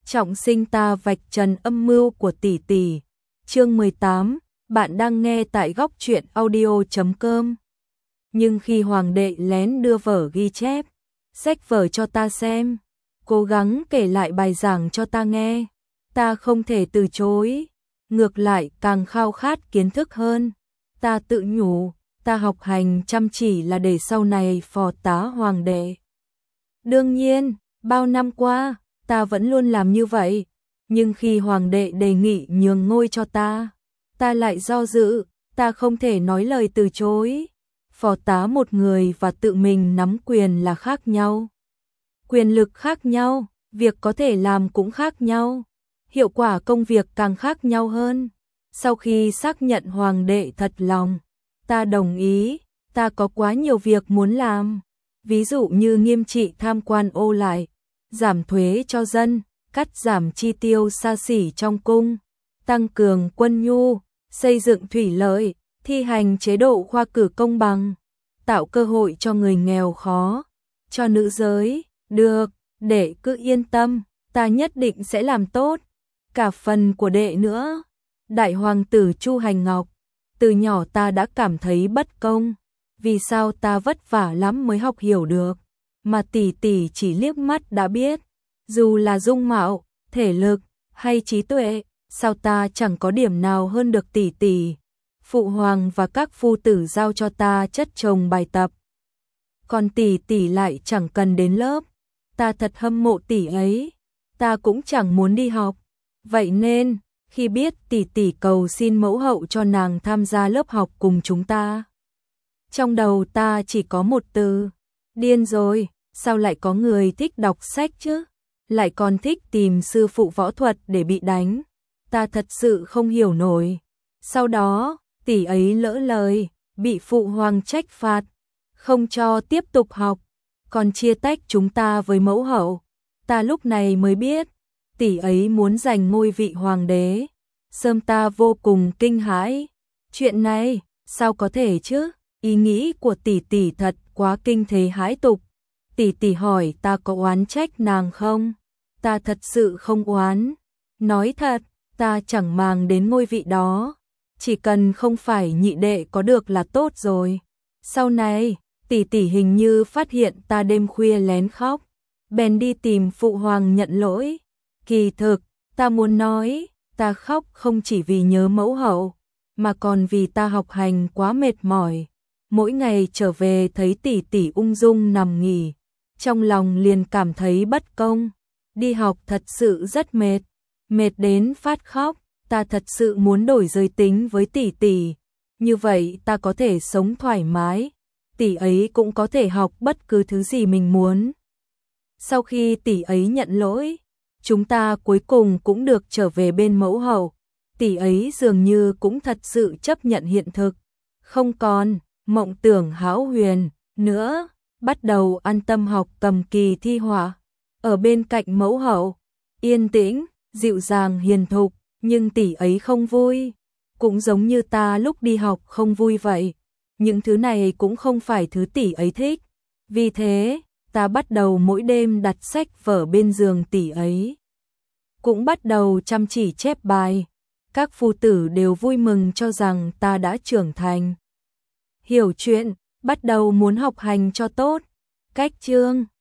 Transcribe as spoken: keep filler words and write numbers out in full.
Trọng sinh ta vạch trần âm mưu của tỷ tỷ. Chương mười tám, bạn đang nghe tại góc truyện audio chấm com. Nhưng khi hoàng đệ lén đưa vở ghi chép, sách vở cho ta xem, cố gắng kể lại bài giảng cho ta nghe, ta không thể từ chối, ngược lại càng khao khát kiến thức hơn. Ta tự nhủ, ta học hành chăm chỉ là để sau này phò tá hoàng đệ. Đương nhiên, bao năm qua, ta vẫn luôn làm như vậy, nhưng khi hoàng đệ đề nghị nhường ngôi cho ta, ta lại do dự, ta không thể nói lời từ chối. Phò tá một người và tự mình nắm quyền là khác nhau. Quyền lực khác nhau, việc có thể làm cũng khác nhau, hiệu quả công việc càng khác nhau hơn. Sau khi xác nhận hoàng đệ thật lòng, ta đồng ý, ta có quá nhiều việc muốn làm, ví dụ như nghiêm trị tham quan ô lại, giảm thuế cho dân, cắt giảm chi tiêu xa xỉ trong cung, tăng cường quân nhu, xây dựng thủy lợi, thi hành chế độ khoa cử công bằng, tạo cơ hội cho người nghèo khó, cho nữ giới. Được, đệ cứ yên tâm, ta nhất định sẽ làm tốt. Cả phần của đệ nữa. Đại hoàng tử Chu Hành Ngọc, từ nhỏ ta đã cảm thấy bất công, vì sao ta vất vả lắm mới học hiểu được, mà tỷ tỷ chỉ liếc mắt đã biết, dù là dung mạo, thể lực hay trí tuệ, sao ta chẳng có điểm nào hơn được tỷ tỷ. Phụ hoàng và các phu tử giao cho ta chất chồng bài tập, còn tỷ tỷ lại chẳng cần đến lớp. Ta thật hâm mộ tỷ ấy, ta cũng chẳng muốn đi học. Vậy nên, khi biết tỷ tỷ cầu xin mẫu hậu cho nàng tham gia lớp học cùng chúng ta, trong đầu ta chỉ có một từ: điên rồi. Sao lại có người thích đọc sách chứ, lại còn thích tìm sư phụ võ thuật để bị đánh, ta thật sự không hiểu nổi. Sau đó, tỷ ấy lỡ lời, bị phụ hoàng trách phạt, không cho tiếp tục học, còn chia tách chúng ta với mẫu hậu. Ta lúc này mới biết, tỷ ấy muốn giành ngôi vị hoàng đế. Sớm ta vô cùng kinh hãi. Chuyện này, sao có thể chứ? Ý nghĩ của tỷ tỷ thật quá kinh thế hãi tục. Tỷ tỷ hỏi ta có oán trách nàng không? Ta thật sự không oán. Nói thật, ta chẳng màng đến ngôi vị đó. Chỉ cần không phải nhị đệ có được là tốt rồi. Sau này, tỷ tỷ hình như phát hiện ta đêm khuya lén khóc, bèn đi tìm phụ hoàng nhận lỗi. Kỳ thực, ta muốn nói, ta khóc không chỉ vì nhớ mẫu hậu, mà còn vì ta học hành quá mệt mỏi. Mỗi ngày trở về thấy tỷ tỷ ung dung nằm nghỉ, trong lòng liền cảm thấy bất công. Đi học thật sự rất mệt, mệt đến phát khóc. Ta thật sự muốn đổi giới tính với tỷ tỷ, như vậy ta có thể sống thoải mái, tỷ ấy cũng có thể học bất cứ thứ gì mình muốn. Sau khi tỷ ấy nhận lỗi, chúng ta cuối cùng cũng được trở về bên mẫu hậu. Tỷ ấy dường như cũng thật sự chấp nhận hiện thực, không còn mộng tưởng hão huyền nữa, bắt đầu an tâm học cầm kỳ thi họa. Ở bên cạnh mẫu hậu, yên tĩnh, dịu dàng hiền thục, nhưng tỷ ấy không vui, cũng giống như ta lúc đi học không vui vậy. Những thứ này cũng không phải thứ tỷ ấy thích. Vì thế, ta bắt đầu mỗi đêm đặt sách vở bên giường tỷ ấy, cũng bắt đầu chăm chỉ chép bài. Các phu tử đều vui mừng cho rằng ta đã trưởng thành, hiểu chuyện, bắt đầu muốn học hành cho tốt. Cách chương